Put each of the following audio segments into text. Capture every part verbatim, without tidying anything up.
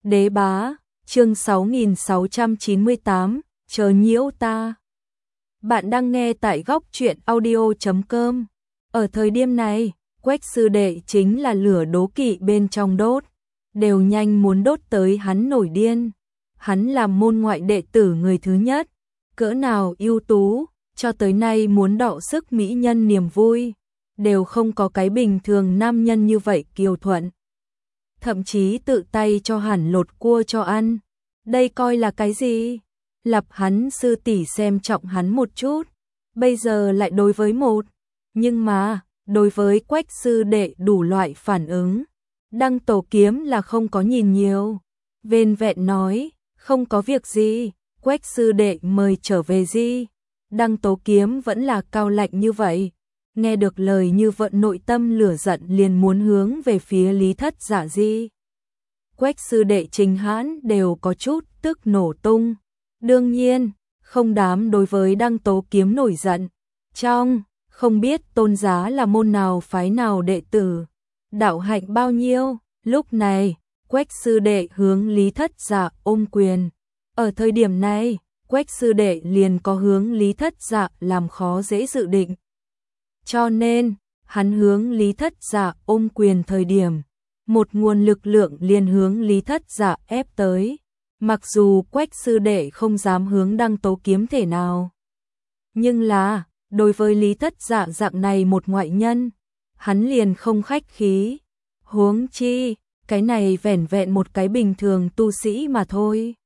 Đế bá, chương sáu nghìn sáu trăm chín mươi tám, chớ nhiễu ta. Bạn đang nghe tại góc truyện audio chấm com. Ở thời điểm này, Quách sư đệ chính là lửa đố kỵ bên trong đốt, đều nhanh muốn đốt tới hắn nổi điên. Hắn làm môn ngoại đệ tử người thứ nhất, cỡ nào ưu tú, cho tới nay muốn đọ sức mỹ nhân niềm vui, đều không có cái bình thường nam nhân như vậy kiều thuận. Thậm chí tự tay cho hẳn lột cua cho ăn. Đây coi là cái gì? Lập hắn sư tỷ xem trọng hắn một chút, bây giờ lại đối với một. Nhưng mà, đối với Quách sư đệ đủ loại phản ứng. Đăng Tổ Kiếm là không có nhìn nhiều. Vên vẹn nói, không có việc gì, Quách sư đệ mời trở về gì. Đăng Tố Kiếm vẫn là cao lạnh như vậy. Nghe được lời như vậy nội tâm lửa giận liền muốn hướng về phía Lý Thất Dạ di. Quách sư đệ Trình Hãn đều có chút tức nổ tung. Đương nhiên, không dám đối với Đăng Tố Kiếm nổi giận. Trong, không biết tôn giá là môn nào phái nào đệ tử, đạo hạnh bao nhiêu. Lúc này, Quách sư đệ hướng Lý Thất Dạ ôm quyền. Ở thời điểm này, Quách sư đệ liền có hướng Lý Thất Dạ làm khó dễ dự định. Cho nên, hắn hướng Lý Thất Dạ ôm quyền thời điểm, một nguồn lực lượng liền hướng Lý Thất Dạ ép tới. Mặc dù Quách sư đệ không dám hướng Đăng Tố Kiếm thể nào, nhưng là, đối với Lý Thất Dạ dạng này một ngoại nhân, hắn liền không khách khí. Huống chi, cái này vẻn vẹn một cái bình thường tu sĩ mà thôi.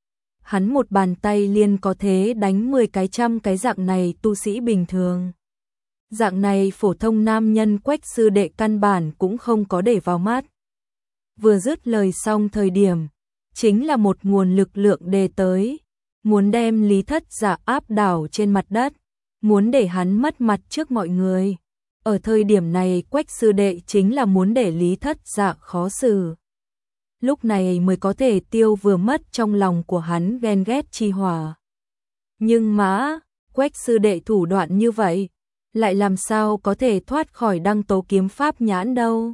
Hắn một bàn tay liền có thể đánh mười cái trăm cái dạng này tu sĩ bình thường. Dạng này phổ thông nam nhân Quách sư đệ căn bản cũng không có để vào mắt. Vừa dứt lời xong thời điểm, chính là một nguồn lực lượng đề tới, muốn đem Lý Thất Dạ áp đảo trên mặt đất, muốn để hắn mất mặt trước mọi người. Ở thời điểm này Quách sư đệ chính là muốn để Lý Thất Dạ khó xử. Lúc này mới có thể tiêu vừa mất trong lòng của hắn ghen ghét chi hỏa. Nhưng mà, Quách sư đệ thủ đoạn như vậy, lại làm sao có thể thoát khỏi Đăng Tố Kiếm pháp nhãn đâu.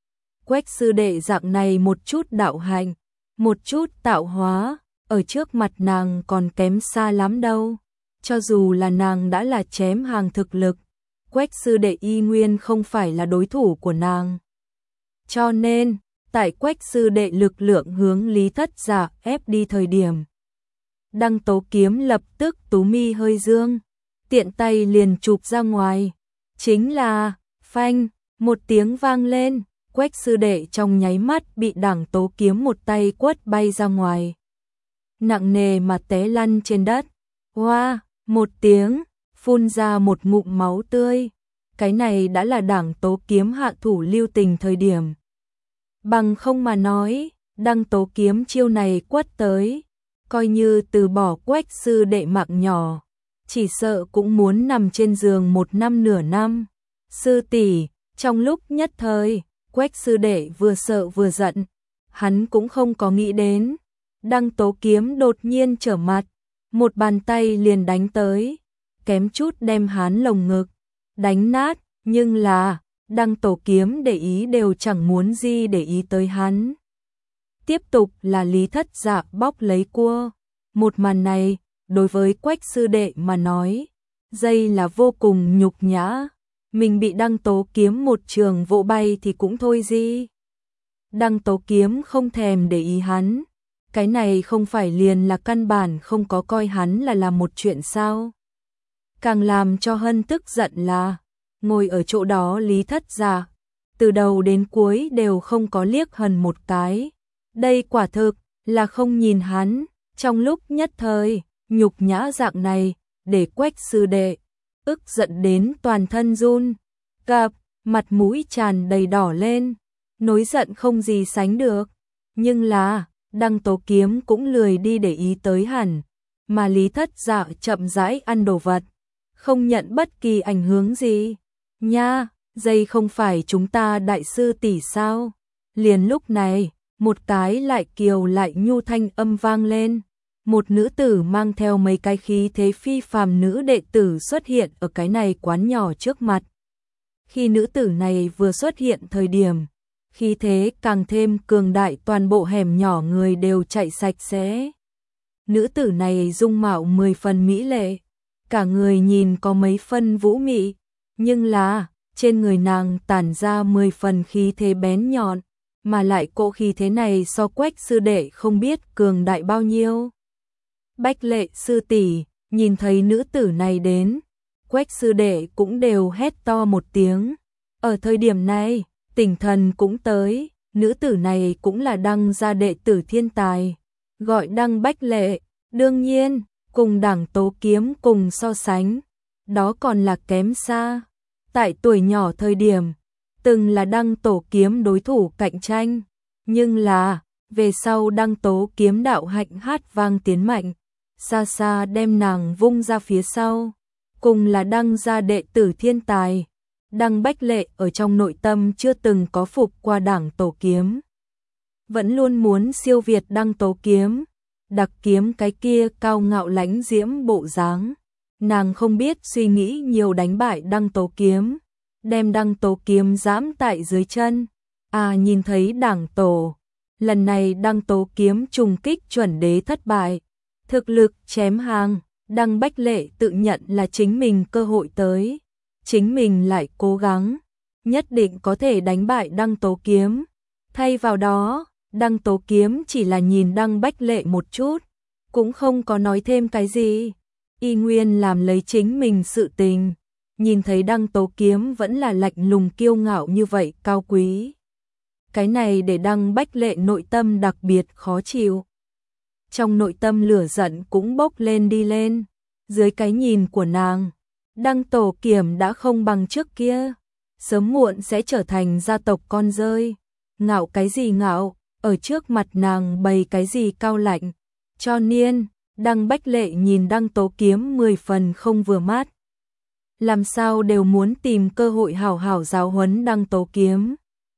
Quách sư đệ dạng này một chút đạo hạnh, một chút tạo hóa, ở trước mặt nàng còn kém xa lắm đâu. Cho dù là nàng đã là chém hàng thực lực, Quách sư đệ y nguyên không phải là đối thủ của nàng. Cho nên, tại Quách sư đệ lực lượng hướng Lý Thất Dạ ép đi thời điểm, Đăng Tố Kiếm lập tức tú mi hơi dương, tiện tay liền chụp ra ngoài. Chính là, phanh, một tiếng vang lên, Quách sư đệ trong nháy mắt bị Đăng Tố Kiếm một tay quất bay ra ngoài. Nặng nề mà té lăn trên đất. Hoa, một tiếng, phun ra một ngụm máu tươi. Cái này đã là Đăng Tố Kiếm hạ thủ lưu tình thời điểm. Bằng không mà nói, Đăng Tố Kiếm chiêu này quất tới, coi như từ bỏ Quách sư đệ mạng nhỏ, chỉ sợ cũng muốn nằm trên giường một năm nửa năm. Sư tỷ, trong lúc nhất thời, Quách sư đệ vừa sợ vừa giận, hắn cũng không có nghĩ đến. Đăng Tố Kiếm đột nhiên trở mặt, một bàn tay liền đánh tới, kém chút đem hắn lồng ngực đánh nát, nhưng là Đăng Tố Kiếm để ý đều chẳng muốn gì để ý tới hắn. Tiếp tục là Lý Thất Dạ bóc lấy cua. Một màn này, đối với Quách sư đệ mà nói, dây là vô cùng nhục nhã. Mình bị Đăng Tố Kiếm một trường vỗ bay thì cũng thôi gì. Đăng Tố Kiếm không thèm để ý hắn. Cái này không phải liền là căn bản không có coi hắn là làm một chuyện sao. Càng làm cho Hân tức giận là, ngồi ở chỗ đó Lý Thất Dạ, từ đầu đến cuối đều không có liếc Hân một cái. Đây quả thực là không nhìn hắn. Trong lúc nhất thời, nhục nhã dạng này, để Quách sư đệ ức giận đến toàn thân run, cặp, mặt mũi tràn đầy đỏ lên, nổi giận không gì sánh được. Nhưng là, Đăng Tố Kiếm cũng lười đi để ý tới hẳn, mà Lý Thất Dạ chậm rãi ăn đồ vật, không nhận bất kỳ ảnh hưởng gì. Nha, dây không phải chúng ta đại sư tỷ sao? Liền lúc này, một cái lại kiều lại nhu thanh âm vang lên. Một nữ tử mang theo mấy cái khí thế phi phàm nữ đệ tử xuất hiện ở cái này quán nhỏ trước mặt. Khi nữ tử này vừa xuất hiện thời điểm, khí thế càng thêm cường đại, toàn bộ hẻm nhỏ người đều chạy sạch sẽ. Nữ tử này dung mạo mười phần mỹ lệ, cả người nhìn có mấy phân vũ mị, nhưng là trên người nàng tản ra mười phần khí thế bén nhọn, mà lại cỗ khí thế này so Quách sư đệ không biết cường đại bao nhiêu. Bách Lệ sư tỷ, nhìn thấy nữ tử này đến, Quách sư đệ cũng đều hét to một tiếng. Ở thời điểm này, Tỉnh Thần cũng tới, nữ tử này cũng là Đăng gia đệ tử thiên tài, gọi Đăng Bách Lệ, đương nhiên, cùng Đảng Tố Kiếm cùng so sánh, đó còn là kém xa. Tại tuổi nhỏ thời điểm, từng là Đăng Tổ Kiếm đối thủ cạnh tranh, nhưng là, về sau Đăng Tố Kiếm đạo hạnh hát vang tiến mạnh, xa xa đem nàng vung ra phía sau, cùng là Đăng gia đệ tử thiên tài. Đăng Bách Lệ ở trong nội tâm chưa từng có phục qua Đảng Tổ Kiếm, vẫn luôn muốn siêu việt Đăng Tố Kiếm, đặc kiếm cái kia cao ngạo lãnh diễm bộ dáng. Nàng không biết suy nghĩ nhiều đánh bại Đăng Tố Kiếm, đem Đăng Tố Kiếm giẫm tại dưới chân. À, nhìn thấy Đảng Tổ, lần này Đăng Tố Kiếm trùng kích chuẩn đế thất bại, thực lực chém hàng, Đăng Bách Lệ tự nhận là chính mình cơ hội tới, chính mình lại cố gắng, nhất định có thể đánh bại Đăng Tố Kiếm. Thay vào đó, Đăng Tố Kiếm chỉ là nhìn Đăng Bách Lệ một chút, cũng không có nói thêm cái gì, y nguyên làm lấy chính mình sự tình. Nhìn thấy Đăng Tố Kiếm vẫn là lạnh lùng kiêu ngạo như vậy, cao quý. Cái này để Đăng Bách Lệ nội tâm đặc biệt khó chịu. Trong nội tâm lửa giận cũng bốc lên đi lên, dưới cái nhìn của nàng, Đăng Tổ Kiếm đã không bằng trước kia, sớm muộn sẽ trở thành gia tộc con rơi. Ngạo cái gì ngạo, ở trước mặt nàng bày cái gì cao lạnh. Cho nên, Đăng Bách Lệ nhìn Đăng Tố Kiếm mười phần không vừa mắt. Làm sao đều muốn tìm cơ hội hảo hảo giáo huấn Đăng Tố Kiếm.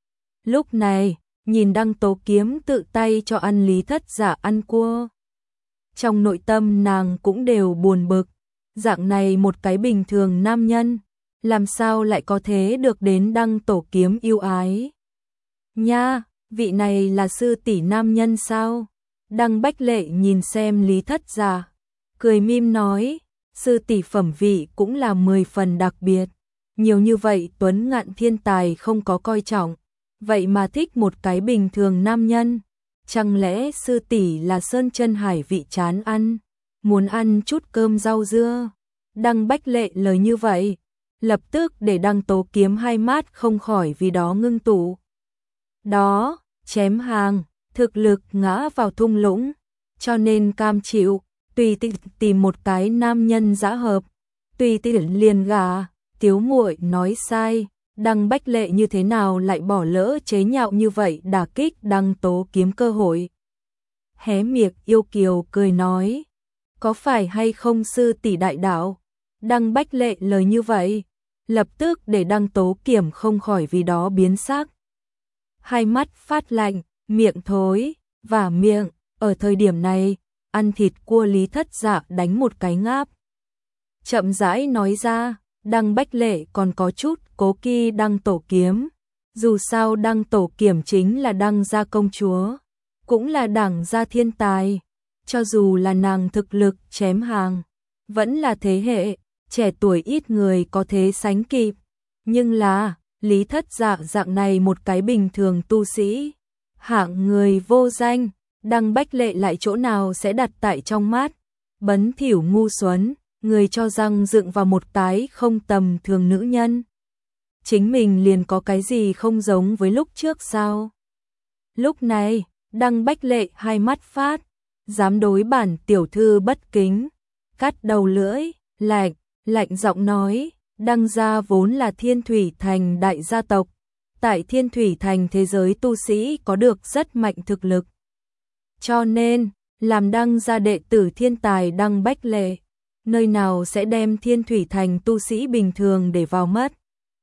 Lúc này, nhìn Đăng Tố Kiếm tự tay cho ăn Lý Thất Dạ ăn cua, trong nội tâm nàng cũng đều buồn bực. Dạng này một cái bình thường nam nhân, làm sao lại có thế được đến Đăng Tổ Kiếm yêu ái. Nha, vị này là sư tỷ nam nhân sao? Đăng Bách Lệ nhìn xem Lý Thất Dạ, cười mím nói, sư tỷ phẩm vị cũng là mười phần đặc biệt, nhiều như vậy tuấn ngạn thiên tài không có coi trọng, vậy mà thích một cái bình thường nam nhân, chẳng lẽ sư tỷ là sơn chân hải vị chán ăn, muốn ăn chút cơm rau dưa. Đăng Bách Lệ lời như vậy, lập tức để Đăng Tố Kiếm hai mắt không khỏi vì đó ngưng tụ. Đó, chém hàng, thực lực ngã vào thung lũng, cho nên cam chịu, tùy tiện tìm một cái nam nhân dã hợp, tùy tiện liền gả. Tiếu muội nói sai, Đăng Bách Lệ như thế nào lại bỏ lỡ chế nhạo như vậy đả kích Đăng Tố Kiếm cơ hội. Hé miệng yêu kiều cười nói, có phải hay không sư tỷ đại đạo? Đăng Bách Lệ lời như vậy, lập tức để Đăng Tố Kiếm không khỏi vì đó biến sắc. Hai mắt phát lạnh, miệng thối, và miệng, ở thời điểm này, ăn thịt cua Lý Thất Dạ đánh một cái ngáp. Chậm rãi nói ra, Đăng Bách Lệ còn có chút cố kỵ Đăng Tổ Kiếm. Dù sao Đăng Tổ Kiếm chính là Đăng gia công chúa, cũng là Đảng gia thiên tài. Cho dù là nàng thực lực chém hàng, vẫn là thế hệ trẻ tuổi ít người có thế sánh kịp. Nhưng là, Lý Thất Dạ dạng này một cái bình thường tu sĩ, hạng người vô danh, Đăng Bách Lệ lại chỗ nào sẽ đặt tại trong mắt. Bấn thỉu ngu xuẩn, người cho rằng dựng vào một cái không tầm thường nữ nhân, chính mình liền có cái gì không giống với lúc trước sao? Lúc này, Đăng Bách Lệ hai mắt phát, dám đối bản tiểu thư bất kính, cắt đầu lưỡi, lạnh, lạnh giọng nói, Đăng gia vốn là Thiên Thủy Thành đại gia tộc, tại Thiên Thủy Thành thế giới tu sĩ có được rất mạnh thực lực. Cho nên, làm Đăng gia đệ tử thiên tài Đăng Bách Lệ, nơi nào sẽ đem Thiên Thủy Thành tu sĩ bình thường để vào mắt.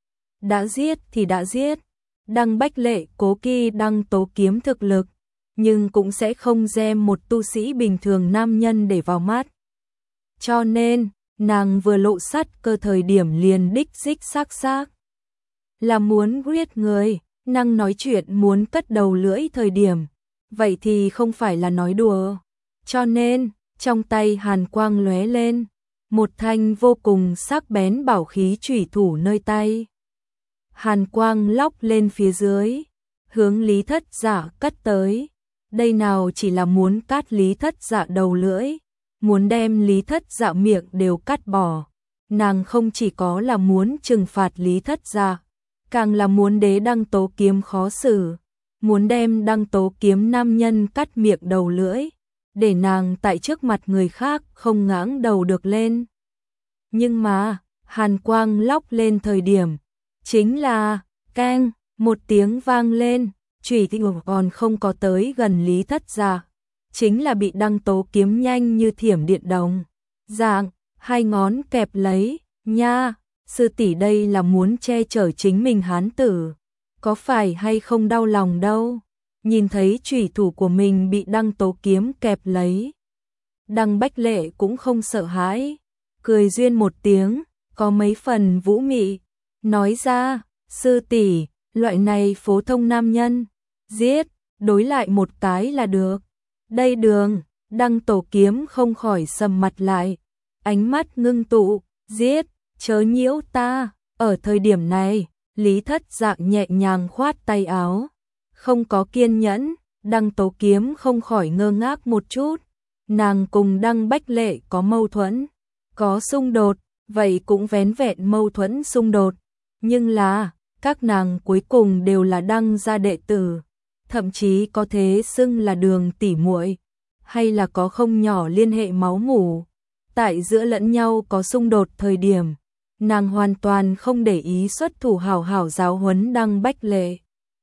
Đã giết thì đã giết, Đăng Bách Lệ cố kỵ Đăng Tố Kiếm thực lực, nhưng cũng sẽ không đem một tu sĩ bình thường nam nhân để vào mắt. Cho nên, nàng vừa lộ sát cơ thời điểm liền đích đích xác xác là muốn giết người, Năng nói chuyện muốn cất đầu lưỡi thời điểm, vậy thì không phải là nói đùa. Cho nên, trong tay hàn quang lóe lên, một thanh vô cùng sắc bén bảo khí chủy thủ nơi tay. Hàn quang lóc lên phía dưới, hướng Lý Thất Dạ cắt tới. Đây nào chỉ là muốn cắt Lý Thất Dạ đầu lưỡi, muốn đem Lý Thất Dạ miệng đều cắt bỏ. Nàng không chỉ có là muốn trừng phạt Lý Thất Dạ, càng là muốn đế Đăng Tố Kiếm khó xử, muốn đem Đăng Tố Kiếm nam nhân cắt miệng đầu lưỡi, để nàng tại trước mặt người khác không ngãng đầu được lên. Nhưng mà, hàn quang lóc lên thời điểm, chính là, keng, một tiếng vang lên, chủy thủ còn không có tới gần Lý Thất Dạ, chính là bị Đăng Tố Kiếm nhanh như thiểm điện đồng dạng, hai ngón kẹp lấy, nha, sư tỷ đây là muốn che chở chính mình hán tử, có phải hay không đau lòng đâu. Nhìn thấy chủy thủ của mình bị Đăng Tố Kiếm kẹp lấy, Đăng Bách Lệ cũng không sợ hãi, cười duyên một tiếng, có mấy phần vũ mị, nói ra, sư tỷ, loại này phổ thông nam nhân, giết, đối lại một cái là được. Đây đường, Đăng Tố Kiếm không khỏi sầm mặt lại, ánh mắt ngưng tụ, giết, chớ nhiễu ta. Ở thời điểm này, Lý Thất Dạ nhẹ nhàng khoát tay áo, không có kiên nhẫn. Đăng Tố Kiếm không khỏi ngơ ngác một chút, nàng cùng Đăng Bách Lệ có mâu thuẫn, có xung đột, vậy cũng vén vẹn mâu thuẫn xung đột, nhưng là, các nàng cuối cùng đều là Đăng gia đệ tử, thậm chí có thế xưng là đường tỉ muội, hay là có không nhỏ liên hệ máu mủ. Tại giữa lẫn nhau có xung đột thời điểm, nàng hoàn toàn không để ý xuất thủ hảo hảo giáo huấn Đăng Bách Lệ.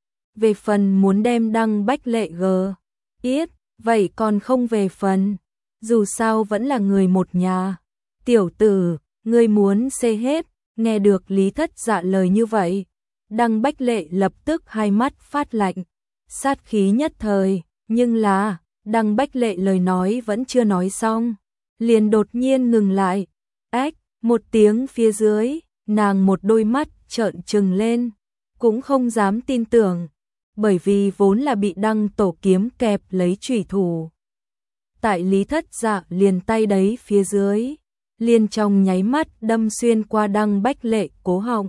Về phần muốn đem Đăng Bách Lệ gờ yết, vậy còn không về phần, dù sao vẫn là người một nhà. Tiểu tử, ngươi muốn xê hết, nghe được Lý Thất Dạ lời như vậy, Đăng Bách Lệ lập tức hai mắt phát lạnh, sát khí nhất thời, nhưng là, Đăng Bách Lệ lời nói vẫn chưa nói xong, liền đột nhiên ngừng lại, ách, một tiếng phía dưới, nàng một đôi mắt trợn trừng lên, cũng không dám tin tưởng, bởi vì vốn là bị Đăng Tổ Kiếm kẹp lấy chủy thủ. Tại Lý Thất Dạ liền tay đấy phía dưới, liền trong nháy mắt đâm xuyên qua Đăng Bách Lệ cố họng.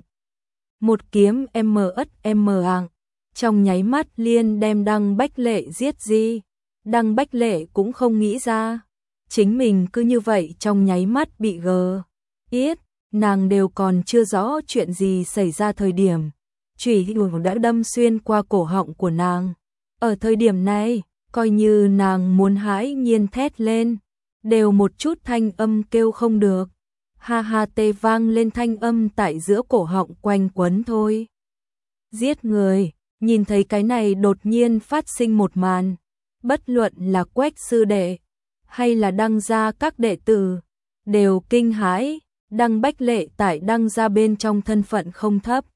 Một kiếm M ất M ạng, trong nháy mắt liền đem Đăng Bách Lệ giết di. Đăng Bách Lệ cũng không nghĩ ra, chính mình cứ như vậy trong nháy mắt bị gờ yết, nàng đều còn chưa rõ chuyện gì xảy ra thời điểm, chủy thủ đã đâm xuyên qua cổ họng của nàng. Ở thời điểm này, coi như nàng muốn hãi nhiên thét lên, đều một chút thanh âm kêu không được. Ha ha tê vang lên thanh âm tại giữa cổ họng quanh quấn thôi. Giết người, nhìn thấy cái này đột nhiên phát sinh một màn, bất luận là Quách sư đệ hay là Đăng gia các đệ tử đều kinh hãi. Đăng Bách Lệ tại Đăng gia bên trong thân phận không thấp,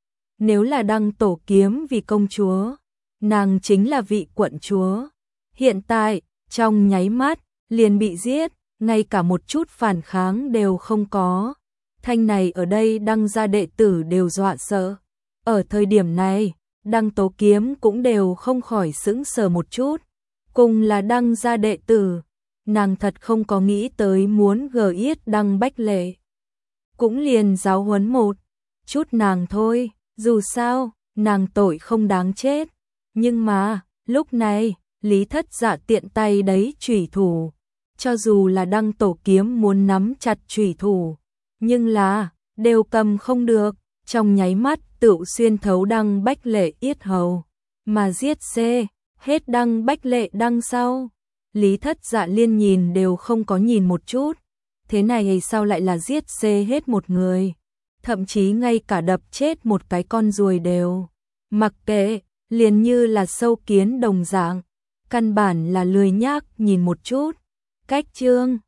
nếu là Đăng Tổ Kiếm vì công chúa, nàng chính là vị quận chúa, hiện tại trong nháy mắt liền bị giết, ngay cả một chút phản kháng đều không có. Thanh này ở đây Đăng gia đệ tử đều dọa sợ. Ở thời điểm này, Đăng Tố Kiếm cũng đều không khỏi sững sờ một chút. Cùng là Đăng gia đệ tử, nàng thật không có nghĩ tới muốn gờ yết Đăng Bách Lệ. Cũng liền giáo huấn một chút nàng thôi, dù sao, nàng tội không đáng chết. Nhưng mà, lúc này, Lý Thất Dạ tiện tay đấy chủy thủ. Cho dù là Đăng Tổ Kiếm muốn nắm chặt chủy thủ, nhưng là, đều cầm không được, trong nháy mắt tự xuyên thấu Đăng Bách Lệ yết hầu, mà giết xê hết Đăng Bách Lệ đằng sau. Lý Thất Dạ liên nhìn đều không có nhìn một chút, thế này sao lại là giết xê hết một người, thậm chí ngay cả đập chết một cái con ruồi đều mặc kệ, liền như là sâu kiến đồng dạng, căn bản là lười nhác nhìn một chút. Cách chương